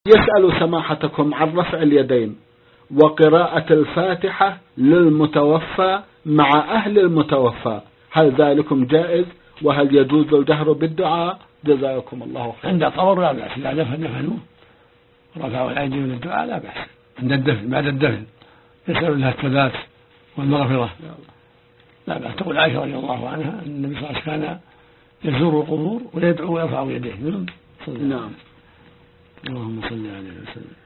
يسأل سماحتكم عن رفع اليدين وقراءة الفاتحة للمتوفى مع أهل المتوفى، هل ذلكم جائز؟ وهل يجوز الجهر بالدعاء؟ جزاكم الله خير. عند القبر لا بأس، إذا دفنوه ورفعوا الأيدي من الدعاء لا بأس. عند الدفن بعد الدفن يسأل لها الثبات والمغفرة لا بأس. تقول عائشة رضي الله عنها أن النبي صلى الله عليه وسلم كان يزور القبور ويدعو ويرفع يديه. نعم. اللهم صل عليه وسلم.